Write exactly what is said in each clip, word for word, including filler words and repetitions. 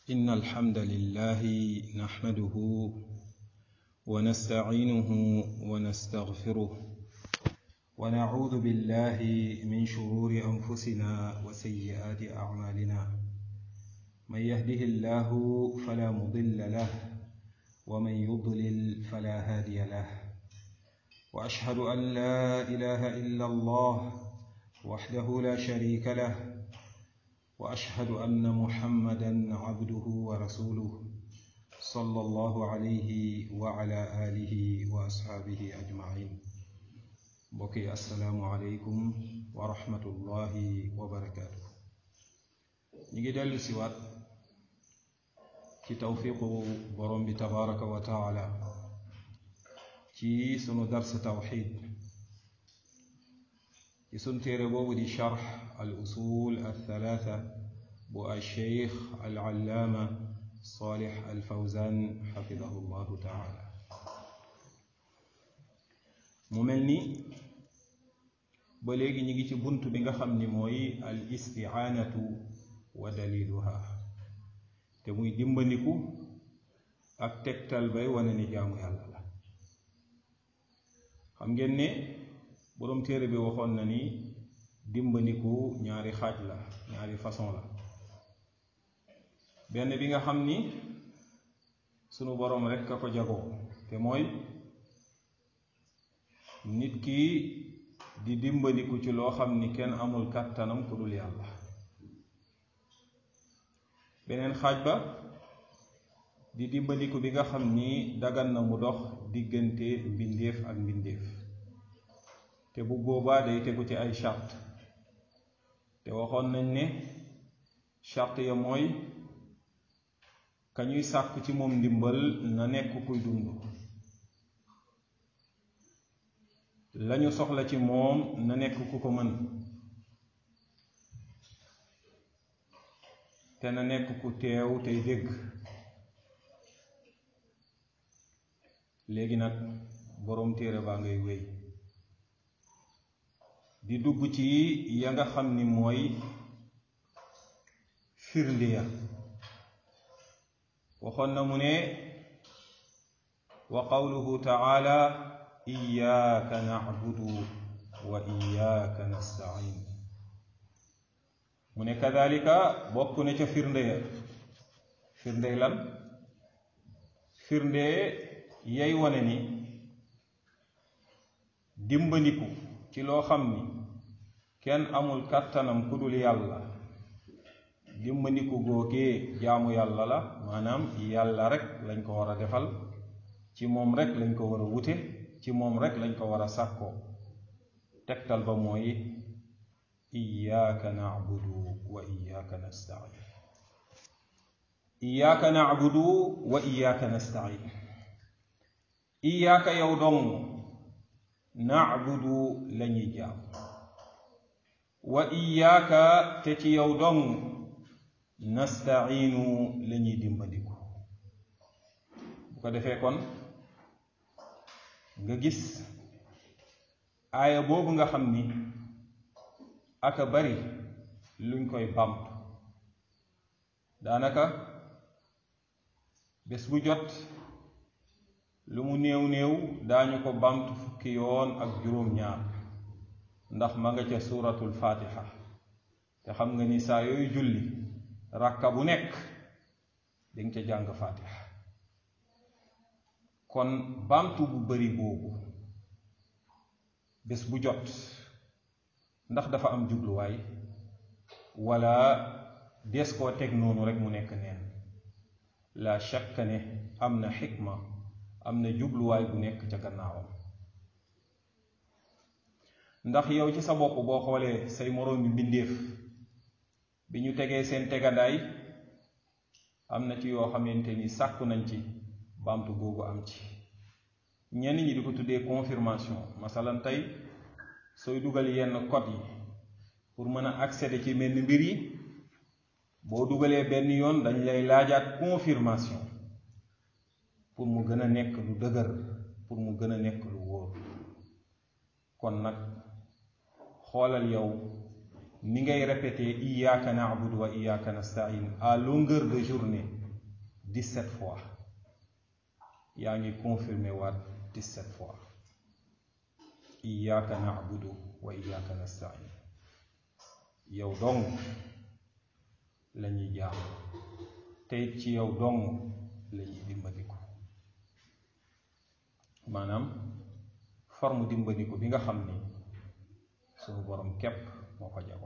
إن الحمد لله نحمده ونستعينه ونستغفره ونعوذ بالله من شرور أنفسنا وسيئات أعمالنا من يهده الله فلا مضل له ومن يضلل فلا هادي له وأشهد أن لا إله إلا الله وحده لا شريك له وأشهد أن محمدا عبده ورسوله صلى الله عليه وعلى آله وأصحابه أجمعين بقي السلام عليكم ورحمة الله وبركاته نيجي دلو سوات في توفيق برم تبارك وتعالى في سنو درس توحيد يسون تيربو دي شرح الأصول الثلاثة بو الشيخ العلامة صالح الفوزان حفظه الله تعالى مملني بلغي نيجي تي بونتو بيغا خامني موي الاستعانة ودليلها te muy dimbandiku ak tektal bay wane ni jaamu yàlla la xam ngeen ne borom téere bi waxoon na ni dimbandiku ñaari xaaj la ñaari façon la benn bi nga xam ni sunu borom rek ka ko jagoo te mooy nit ki di dimbandiku ci loo xam ni kenn amul kàttanam ku dul yàlla beneen xaaj ba di dimbandiku bi nga xam ni dagan na mu dox diggante mbindeef ak mbindeef te bu boobaa day tegu ci ay charte te waxoon nañ ne charte ya mooy ka ñuy sàkku ci moom ndimbal na nekk kuy dund lañu soxla ci moom na nekk ku ko mën te na nekk ku teew tey dégg léegi nag boroom téere baa ngay wéy di dugg ci ya nga xam ni mooy firnde ya waxoon na mu ne wa qawluhu taala iyyaka na'budu wa iyyaka nasta'in mu ne kadhalika bokk na ca firnde ya firnde lan firnde yay wane ni dimbandiku ci loo xam ni kenn amul kàttanam ku dul yàlla dimbandiku googee jaamu yàlla la maanaam yàlla rek lañ ko war a defal ci moom rek lañ ko war a wute ci moom rek lañ ko war a sàkkoo tegtal ba mooy iyyaka na'budu wa iyyaka nasta'in iyyaka na'budu wa iyyaka nasta'in iyyaka yow dong na'budu lañuy jaam wa iyyaka te ci yow dong nasta'inu lañuy dimbandiku bu ko defee kon nga gis aaya boobu nga xam ni aka bari luñ koy bamtu daanaka bés bu jot lu mu néew néew daañu ko bamtu fukki yoon ak juróom-ñaar ndax ma nga ca suuratul faatiha te xam nga ni saa yooyu julli rakka bu nekk dinga ca jàng faatiha kon bamtu bu bari boobu bés bu jot ndax dafa am jubluwaay wala des koo teg noonu rek mu nekk neen la shakka ne am na xikma am na jubluwaay bu nekk ca gannaawam ndax yow ci sa bopp boo xoolee say moroom bi mbindéef bi ñu tegee seen tegandaay am na ci yoo xamante ni sàkku nañ ci baamtu googu am ci ñenn ñi di ko tuddee confirmation masalan tey sooy dugal yenn code yi pour mën a accéder ci menn mbir yi boo dugalee benn yoon dañ lay laajaat confirmation pour mu gën a nekk lu dëgër pour mu gën a nekk lu wóor kon nag xoolal yow ni ngay répéter iyyaka na'budu wa iyyaka nasta'in à longueur de journée dix-sept fois yaa ngi confirmer waat dix-sept fois iyyaka na'budu wa iyyaka nasta'in yow dong lañuy jaam tey ci yow dong lañuy dimbandiku maanaam forme dimbandiku bi nga xam ni suñu borom képp moo ko jago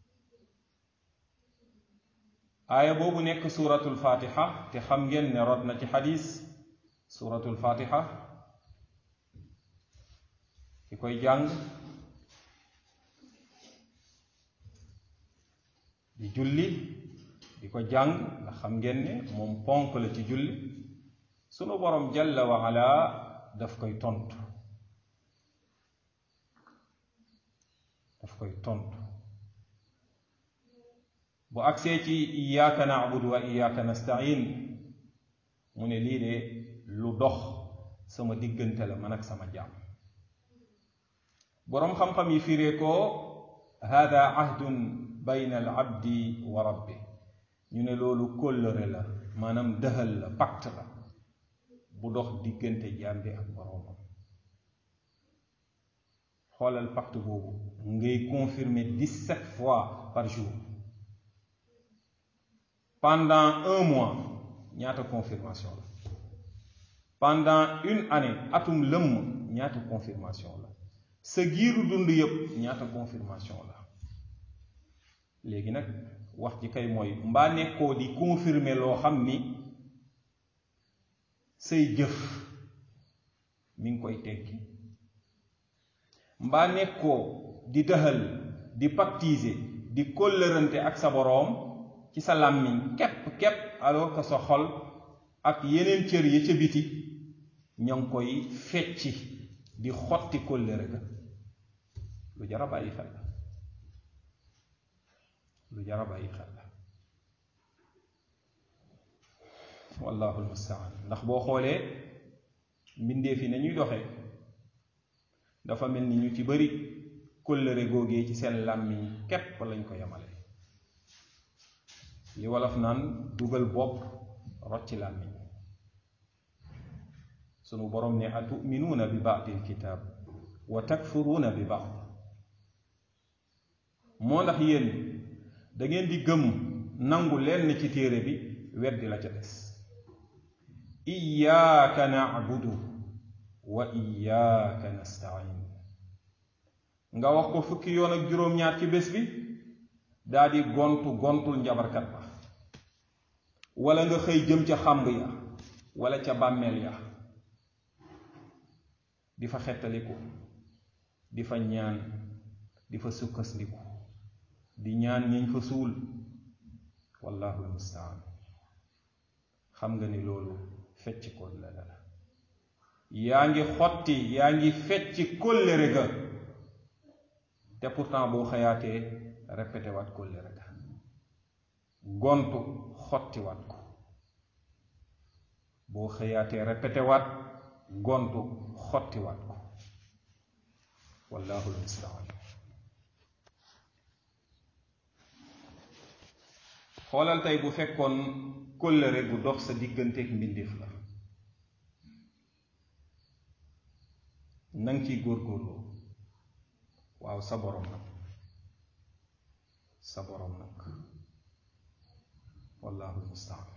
aaya boobu nekk suuratul fatiha te xam ngeen ne rot na ci xadis suuratul fatiha ki koy jàng di julli di ko jàng nga xam ngeen ne moom ponk la ci julli sunu borom jalla wa ala daf koy tontu daf koy tontu bu agsee ci iyyaka na'budu wa iyyaka nasta'in mu ne lii de lu dox sama diggante la man ak sama jaam boroom xam-xam yi firee ko hada ahdun bayna al abdi wa rabbi ñu ne loolu kóllëre la maanaam dëhal la pacte la bu dox diggante jaam bi ak boroomam xoolal pacte boobu ngay confirmer dix-sept fois par jour pendant un mois ñaata confirmation la pendant une année atum lëmm ñaata confirmation la sa giiru dund yépp ñaata confirmation la léegi nag wax ji kay mooy mbaa nekkoo di confirmer loo xam ni say jëf mi ngi koy teggi mbaa nekkoo di dëxal di pactiser di kóllërante ak sa boroom ci sa làmmiñ képp képp alors que sa xol ak yeneen cër yi ca biti ña ngi koy fecci di xotti kóllëre ga lu jar a bàyyi xel la lu jar a bàyyi xel la wallahu almustaan ndax boo xoolee mbindeef yi nañuy doxee dafa mel ni ñu ci bari kóllëre googee ci seen làmmiñ képp lañ ko yemale li wolof naan dugal bopp rocci làmmiñ sunu borom ne atuminuuna bi ba'dil kitaab wa takfuruuna bi ba'd moo ndax yéen da ngeen di gëm nangu lenn ci téere bi weddi la ca des iyyaka na'budu wa iyyaka nasta'in nga wax ko fukki yoon ak juróom-ñaar ci bés bi daa di gontu gontul njabarkat ba wala nga xëy jëm ca xàmb ya wala ca bàmmeel ya di fa xettaliku di fa ñaan di fa sukkasliku di ñaan ñeñ fa suul wallahu almustaan xam nga ni loolu fecc kóllëre la yaa ngi xotti yaa ngi fecc kóllëre ga te pourtant boo xëyaatee répété waat kóllëre ga gontu xotti waat ko boo xëyaatee répété waat gontu xotti waat ko wallahu almustaan xoolal tey bu fekkoon kóllëre gu dox sa digganteeg mbindeef la nang ciy góorgóorloo waaw sa borom nag sa borom nag wallahu almustaan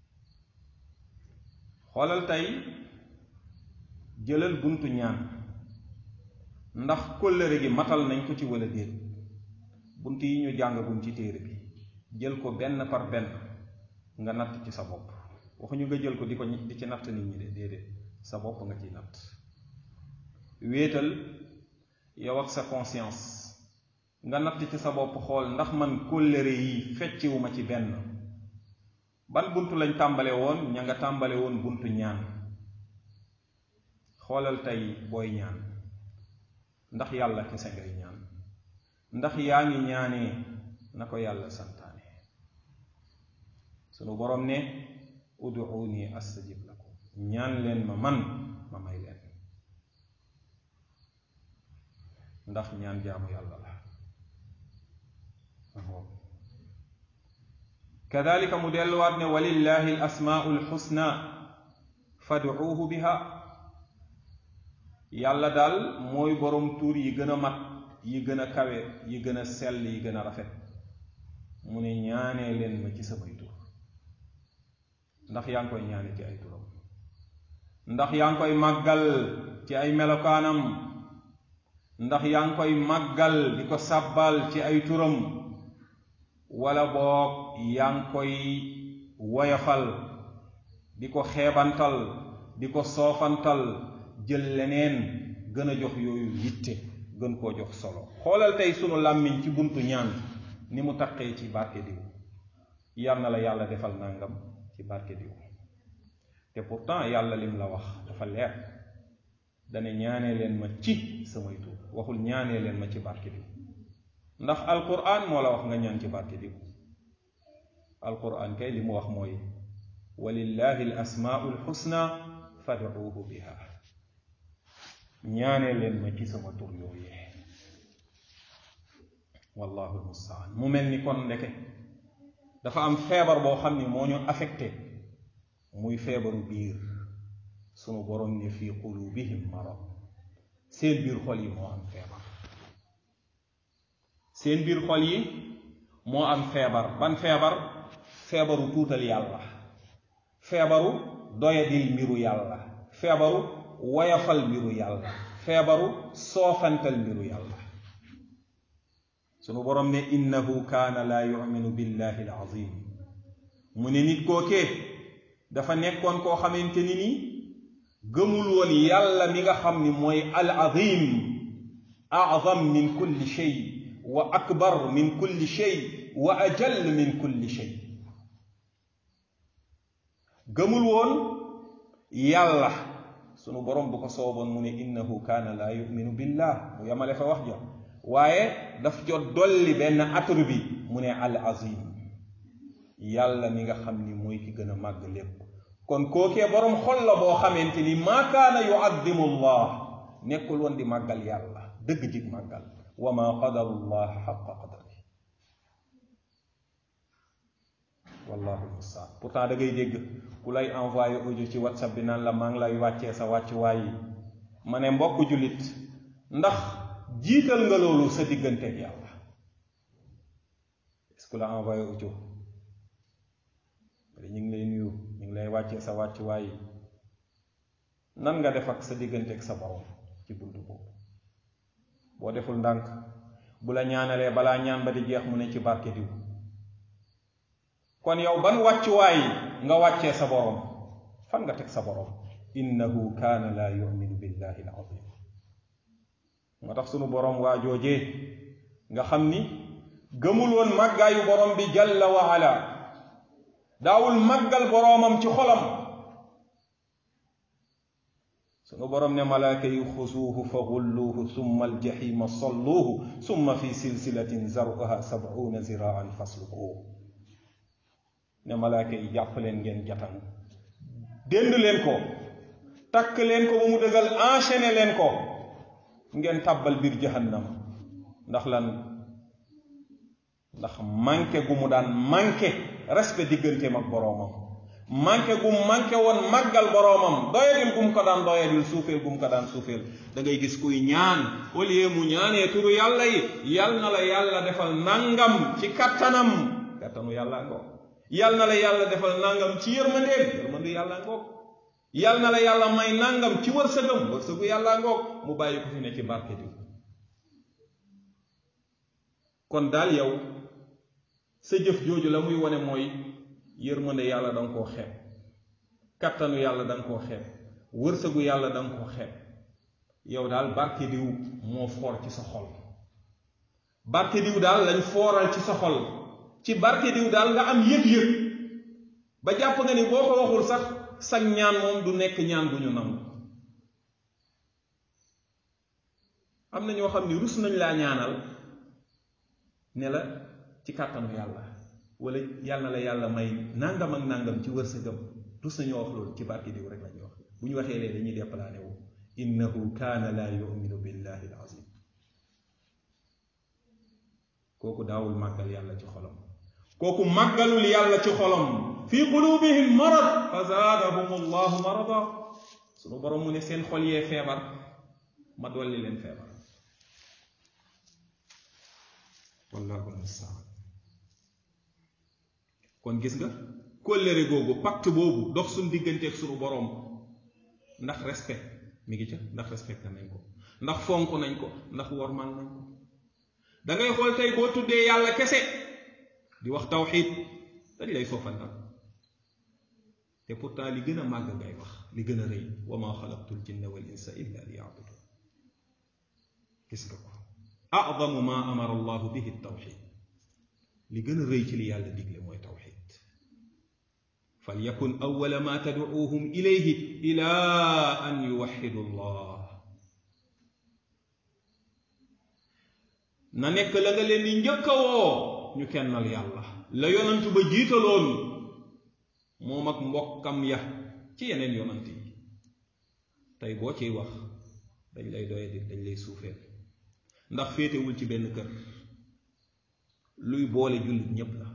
xoolal tey jëlal buntu ñaan ndax kóllëre gi matal nañ ko ci wala déet bunt yi ñu jàngagum ci téere bi jël ko benn par benn nga natt ci sa bopp waxuñu nga jël ko di ko di ci natt nit ñi de déedéet sa bopp nga ciy natt wéetal yow ak sa conscience nga natt ci sa bopp xool ndax man kóllëre yi fecciwuma ci benn ban buntu lañ tàmbale woon ña nga tàmbale woon buntu ñaan xoolal tey booy ñaan ndax yàlla kese ngay ñaan ndax yaa ngi ñaanee na ko yàlla santaane sunu borom ne ud'uuni astajib lakum ñaan leen ma man ma may leen ndax ñaan jaamu yàlla la kadalika mu delluwaat ne walillahi al asmaau lxusna fad'uuhu biha yàlla daal mooy borom tuur yi gën a mat yi gën a kawe yi gën a sell yi gën a rafet mu ne ñaanee leen ma ci samay tur ndax yaa ngi koy ñaane ci ay turam ndax yaa ngi koy màggal ci ay melokaanam ndax yaa ngi koy màggal di ko sàbbal ci ay turam wala boog yaa ngi koy woyofal di ko xeebantal di ko soofantal jël leneen gën a jox yooyu yitte gën koo jox solo xoolal tey sunu làmmiñ ci buntu ñaan ni mu taqee ci barke diw yal na la yàlla defal nangam ci barke diw te pourtant yàlla lim la wax dafa leer dane ñaanee leen ma ci samay tur waxul ñaanee leen ma ci barke diw ndax alquran moo la wax nga ñaan ci barke diw alquran kay li mu wax mooy walillahi al asmaau lxusna fad'uuhu biha ñaanee leen ma ci sama tur yooyee wallahu almustaan mu mel ni kon ndeke dafa am feebar boo xam ni moo ñu affecté muy feebaru biir sunu borom ne fii qulubihim marad seen biir xol yi moo am feebar seen biir xol yi moo am feebar ban feebar feebaru tuutal yàlla feebaru doyadil mbiru yàlla feebaru woyafal mbiru yàlla feebaru soofantal mbiru yàlla sunu borom ne innahu kaana laa yuminu billahi alazim mu ne nit kookee dafa nekkoon koo xamante ni ni gëmul woon yàlla mi nga xam ni mooy al azim azam min kulli shay wa akbar min kulli shay wa ajal min kulli shay gëmul woon yàlla sunu borom bu ko sooboon mu ne innahu kaana laa yuminu billah mu yamale fa wax ja waaye daf jot dolli benn atru bi mu ne al azim yàlla mi nga xam ni mooy ki gën a màgg lépp kon kookee borom xol la boo xamante ni maa kaana yuaddimu llah nekkul woon di màggal yàlla dëgg jig màggal wa maa qadaru llah xaqa qadari wallahu almustaan pourtant da ngay dégg ku lay envoyé audio ci whatsapp bi naan la maa ngi lay wàccee sa wàccuwaay yi ma ne mbokk jullit ndax jiital nga loolu sa digganteeg yàlla est-ce que la envoyé audio ñu ngi lay nuyu ñu ngi lay wàccee sa wàccuwaay yi nan nga def ak sa digganteeg sa borom ci buntu boobu boo deful ndànk bu la ñaanalee balaa ñaan ba di jeex mu ne ci barke diw kon yow ban wàccuwaay nga wàccee sa borom fan nga teg sa borom innahu kaana laa yuminu billahi alazim moo tax sunu borom waa joojee nga xam ni gëmul woon màggaayu borom bi jalla wa ala daawul màggal boroomam ci xolam sunu borom ne malaaka yi xusuuhu fa gulluuhu summa aljahima salluuhu summa fi silsilatin zaruha sabuuna ziraan faslukuuhu ne malaaka yi jàpp leen ngeen jatan dénd leen ko takk leen ko ba mu dëgal enchaîné leen ko ngeen tàbbal biir jahannam ndax lan ndax manqué gu mu daan manqué respect digganteem ak boroomam manqué gu mu manqué woon màggal boroomam doyadil gu mu ko daan doyadil suufeel gu mu ko daan suufeel da ngay gis kuy ñaan au lieu mu ñaanee turu yàlla yi yal na la yàlla defal nangam ci kattanam kattanu yàlla ngoog yal na la yàlla defal nangam ci yërmandeem yërmandu yàlla ngoog yal na la yàlla may nangam ci wërsëgam wërsëgu yàlla ngoog mu bàyyi ko fi ne ci barke diw kon daal yow sa jëf jooju la muy wane mooy yërmande yàlla da nga koo xeeb kattanu yàlla da nga koo xeeb wërsëgu yàlla da nga koo xeeb yow daal barke diw moo foor ci sa xol barke diw daal lañ fooral ci sa xol ci barke diw daal nga am yëg-yëg ba jàpp nga ni boo ko waxul sax sag ñaan moom du nekk ñaan bu ñu nangu am na ñoo xam ni rus nañ laa ñaanal ne la ci kàttanu yàlla wala yàlla na la yàlla may nangam ak nangam ci wërsëgam rus nañoo wax loolu ci barke diw rek lañuy wax bu ñu waxee lee dañuy déplané wu innahu kaana laa yuminu billahi alazim kooku daawul màggal yàlla ci xolam kooku màggalul yàlla ci xolam fi qulubihim marad fa zaadahum allahu marada sunu borom mu ne seen xol yee feebar ma dolli leen feebar wallahu mustaan kon gis nga kóllëre googu pacte boobu dox suñu digganteeg sunu borom ndax respect mi ngi ca ndax respecté nañ ko ndax fonk nañ ko ndax wormal nañ ko da ngay xool tey boo tuddee yàlla kese di wax tawxiid dañ lay soofantal te pourtant li gën a màgg ngay wax li gën a rëy wa ma xalaqtul jinna wal insa illa liya'budun gis nga ko a'zamu ma amara allahu bihi tawxiid li gën a rëy ci li yàlla digle mooy tawxiid falyakun awwala ma tad'uuhum ilayhi ila an yuwaxidu allah na nekk la nga leen di njëkk a woo ñu kennal yàlla la yonant ba jiitaloon moom ak mbokkam ya ci yeneen yonant yi tey boo ciy wax dañ lay doyadi dañ lay suufeel ndax féetewul ci benn kër luy boole jullit ñépp la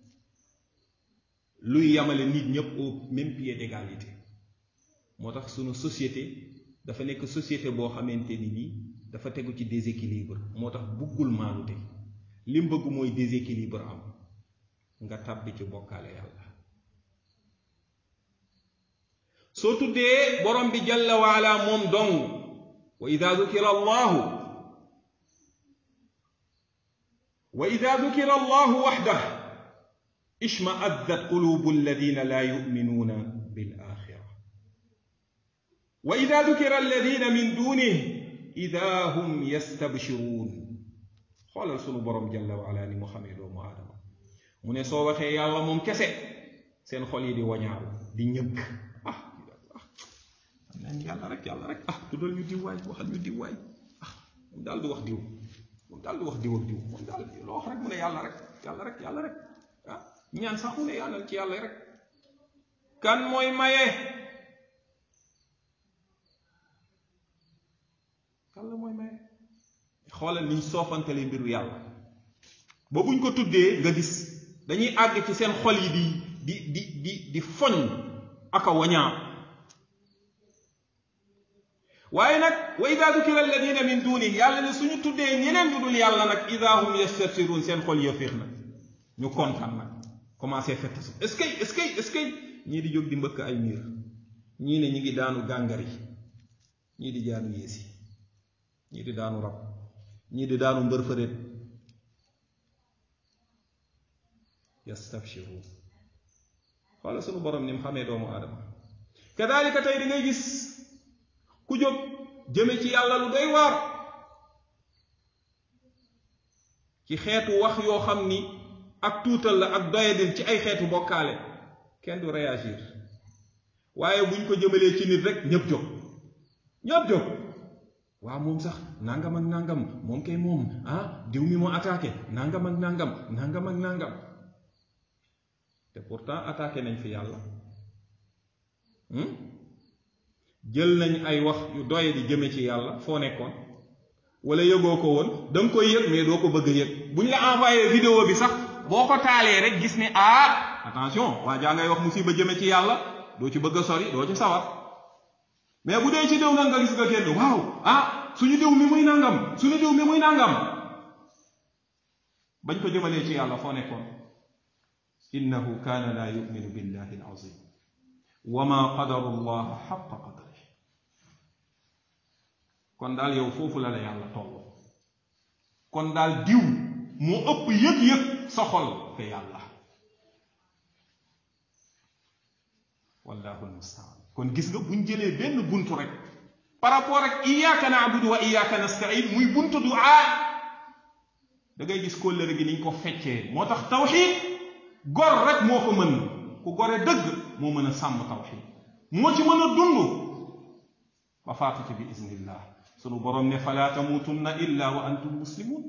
luy yamale nit ñépp au même pied d'égalité moo tax sunu société dafa nekk société boo xamante ni nii dafa tegu ci déséquilibre moo tax buggul maanute li mu bëgg mooy déséquilibre am nga tàbbi ci bokkaale yàlla soo tuddee borom bi jalla waala moom dong wa ida dukira allahu wa ida dukira allahu waxdah ishma'azzat qulubu alladina la yu'minuna bil axira wa ida dukira alladina min dunihi ida hum yastabshiruun xoolal sunu borom jalla waala ni mu xamee doomu aadama mu ne soo waxee yàlla moom kese seen xol yi di wañaaru di ñëgg ah ah am neen yàlla rek yàlla rek ah tuddal ñu diw waay waxal ñu diw waay ah moom daal du wax diw moom daal du wax diw ak diw moom daal loo wax rek mu ne yàlla rek yàlla rek yàlla rek ah ñaan sax mu ne yàlla ci yàlla rek kan mooy maye yàlla mooy maye xoolal niñ soofantale mbiru yàlla ba buñ ko tuddee nga gis dañuy àgg ci seen xol yi di di di di di foñ aka wañaa waaye nag wa ida dukira alladina min duni yàlla ne suñu tuddee ñeneen ñu dul yàlla nag ida hum yastabsirun seen xol ya féex nag ñu kontaan nag commencé fett su est-ce que est-ce que est-ce que ñii di jóg di mbëkk ay miir ñii ne ñi ngi daanu gàngari ñii di jaanu yéesi ñii di daanu rab ñii di daanu mbër fëreet yastabshiruun xoola sunu borom ni mu xamee doomu aadama kadalika tey di ngay gis ku jóg jëme ci yàlla lu doy waar ci xeetu wax yoo xam ni ak tuutal la ak doyadil ci ay xeetu bokkaale kenn du réagir waaye buñ ko jëmalee ci nit rek ñëpp jóg ñëpp jóg waaw moom sax nangam ak nangam moom kay moom ah diw mi moo attaqué nangam ak nangam nangam ak nangam te pourtant attaqué nañ fi yàlla jël nañ ay wax yu doye di jëme ci yàlla foo nekkoon wala yëgoo ko woon da nga koy yëg mais doo ko bëgg a yëg buñ la envoyé vidéo bi sax boo ko taalee rek gis ne ah attention waa jaa ngay wax musiba jëme ci yàlla doo ci bëgg a sori doo ci sawar mais bu dee ci diw nag nga gis nga kenn waaw ah suñu diw mi muy nangam suñu diw mi muy nangam bañ ko jëmalee ci yàlla foo nekkoon innahu kaana laa yuminu billahi alazim wa ma qadaru allah xaqa qadri kon daal yow foofu la la yàlla toll kon daal diw moo ëpp yëg-yëg sa xol ke yàlla wallahu almustaan kon gis nga buñ jëlee benn buntu rek par rapport ak iyyaka na'budu wa iyyaka nasta'in muy buntu du'a da ngay gis kóllëre gi niñ ko feccee moo tax tawxiid gor rek moo ko mën ku gore dëgg moo mën a sàmm tawxiid moo ci mën a dund ba faatu ci bi iznillah sunu borom ne fala tamutunna illa wa antum muslimun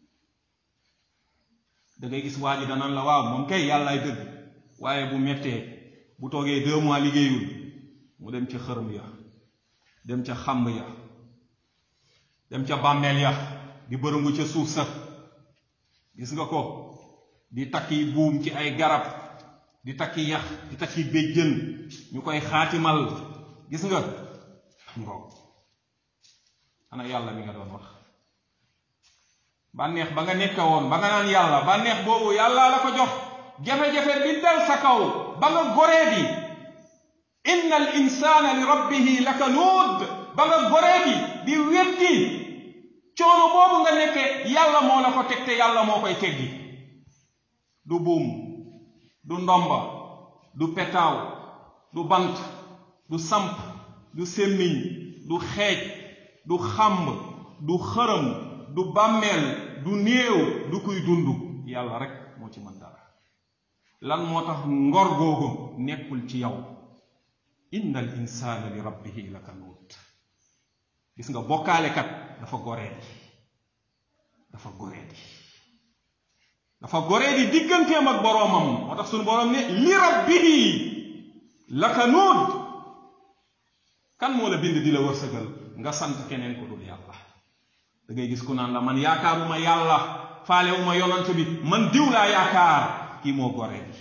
da ngay gis waa ji danaan la waaw moom kay yàllaay dëgg waaye bu mettee bu toogee deux mois liggéeyul mu dem ca xërëm ya dem ca xàmb ya dem ca bàmmeel ya di bërëngu ca suuf sa gis nga ko di takki buum ci ay garab di takki yax di takki béjjën ñu koy xaatimal gis nga ngoog ana yàlla mi nga doon wax bànneex ba nga nekk woon ba nga naan yàlla bànneex boobu yàlla la ko jox jafe-jafe bi dal sa kaw ba nga goree di inna al insana li rabbihi lakanuud ba nga goree di di wetti coono boobu nga nekke yàlla moo la ko teg te yàlla moo koy teggi du buum du ndomba du petaaw du bant du samp du semmiñ du xeej du xàmb du xërëm du bàmmeel du néew du kuy dund yàlla rek moo ci mën dara lan moo tax ngor googu nekkul ci yow inna al insana li rabbihi lakanuud gis nga bokkaalekat dafa goreedi dafa goreedi dafa goreedi digganteem ak boroomam moo tax sunu boroom ne li rabbihi lakanuud kan moo la bind di la wërsëgal nga sant keneen ko dul yàlla da ngay gis ku naan la man yaakaaruma yàlla faalewuma yonant bi man diw laa yaakaar kii moo goreedi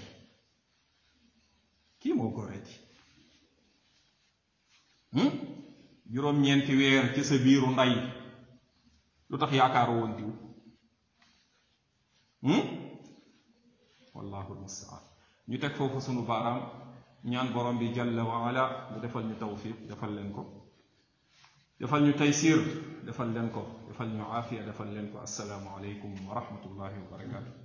kii moo goreedi juróom-ñeenti weer ci sa biiru ndey lu tax yaakaaru woon diw wallahu almustaan ñu teg foofu sunu baaraam ñaan borom bi jalla wa ala mu defal ñu tawfiq defal leen ko defal ñu taysir defal leen ko defal ñu aafiya defal leen ko assalaamu aleykum wa rahmatullahi wa barakatuh